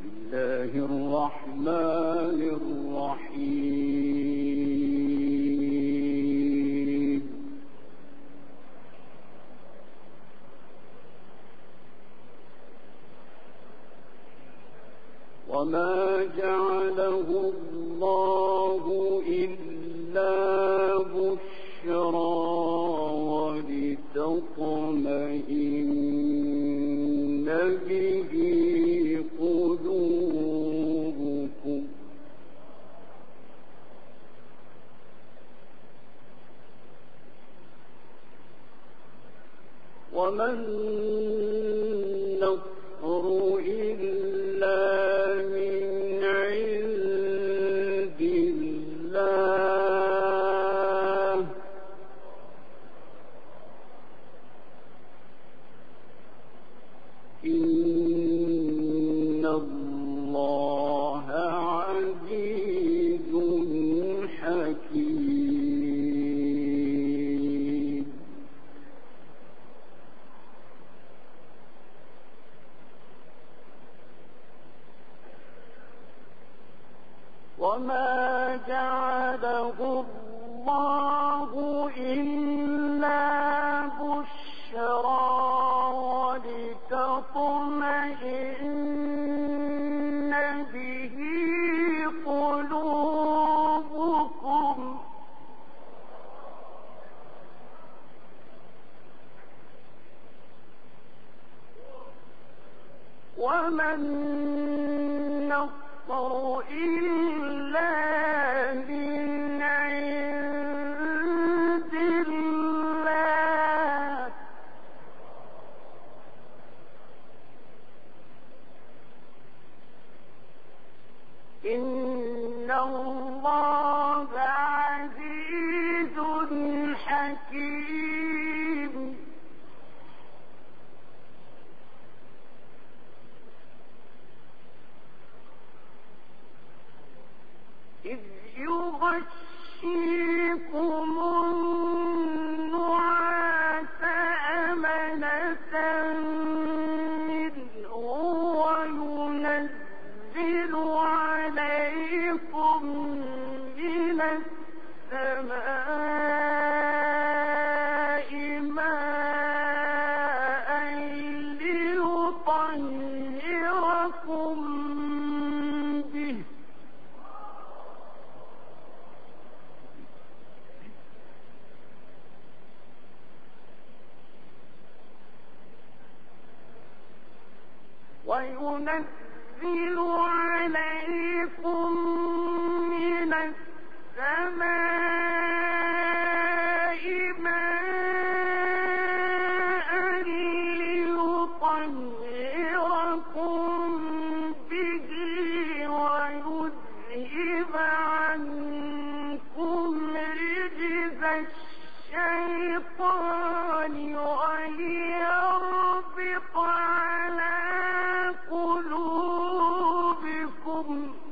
الله الرحمن الرحيم. وما جعله الله إلا بشرى ولتطمئن به قلوبكم وما النصر إلا من عند الله إن الله عزيز حكيم. وما جعله الله إلا بشرى ولتطمئن به قلوبكم وما النصر إلا من عند الله إن الله عزيز حكيم. إذ يغشيكم النعاس أمنة منه وينزل عليكم من السماء ماء ليطهركم به وينزل عليكم من السماء ماء ليطهركم به ويذهب عنكم رجز الشيطان وليربط على قلوبكم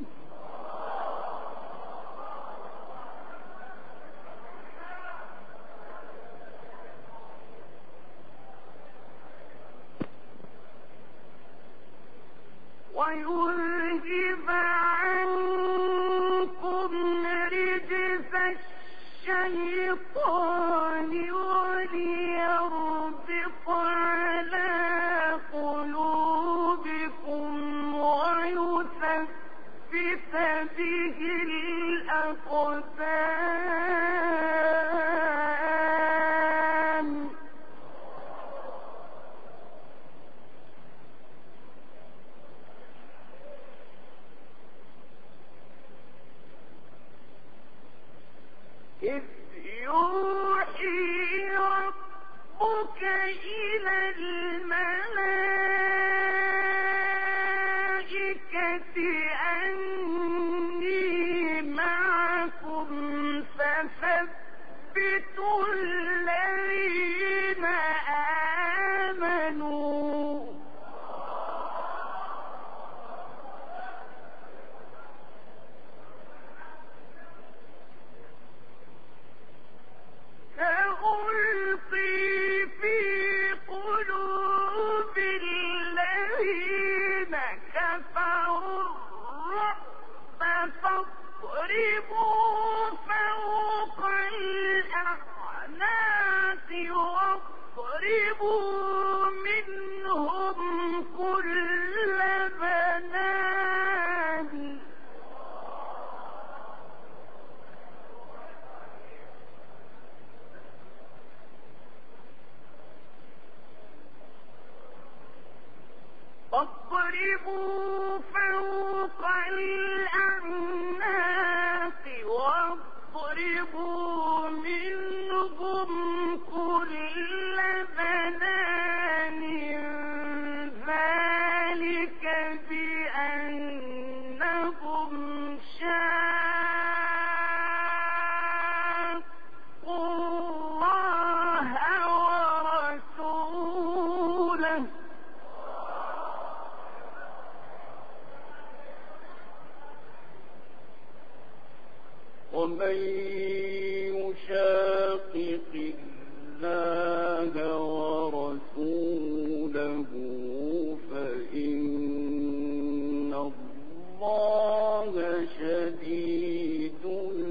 ويذهب عنكم رجز الشيطان وليربط على قلوبكم ويثبت به الأقدام. إذ يوحي ربك إلى الملائكة أني معكم فثبتوا الذين آمنوا سألقي في قلوب الذين كفروا فاضربوا فوق الأعناق واضربوا منهم كل بنان واضربوا فوق الأعناق واضربوا منهم كل بنان ذلك بأنهم شاقوا الله ورسوله ومن يشاقق الله ورسوله فإن الله شديد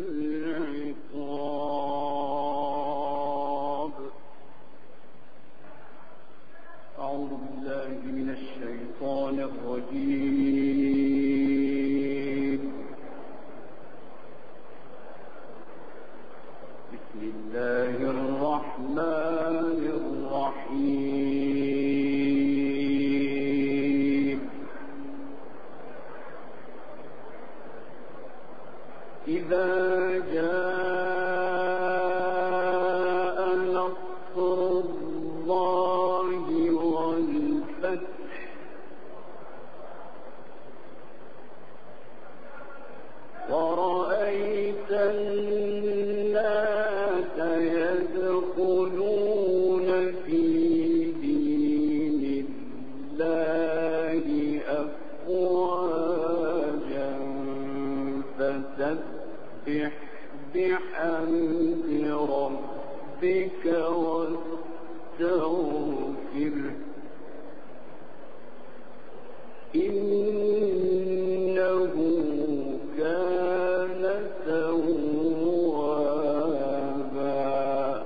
العقاب. أعوذ بالله من الشيطان الرجيم. بسم الله الرحمن الرحيم. إذا جاء نصر الله والفتح ورأيت الناس يدخلون في دين الله أفواجا فسبح بحمد ربك واستغفره إنه كان توابا.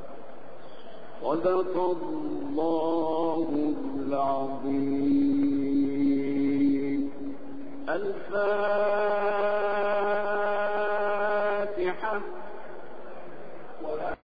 صدق الله العظيم. الفاتحة.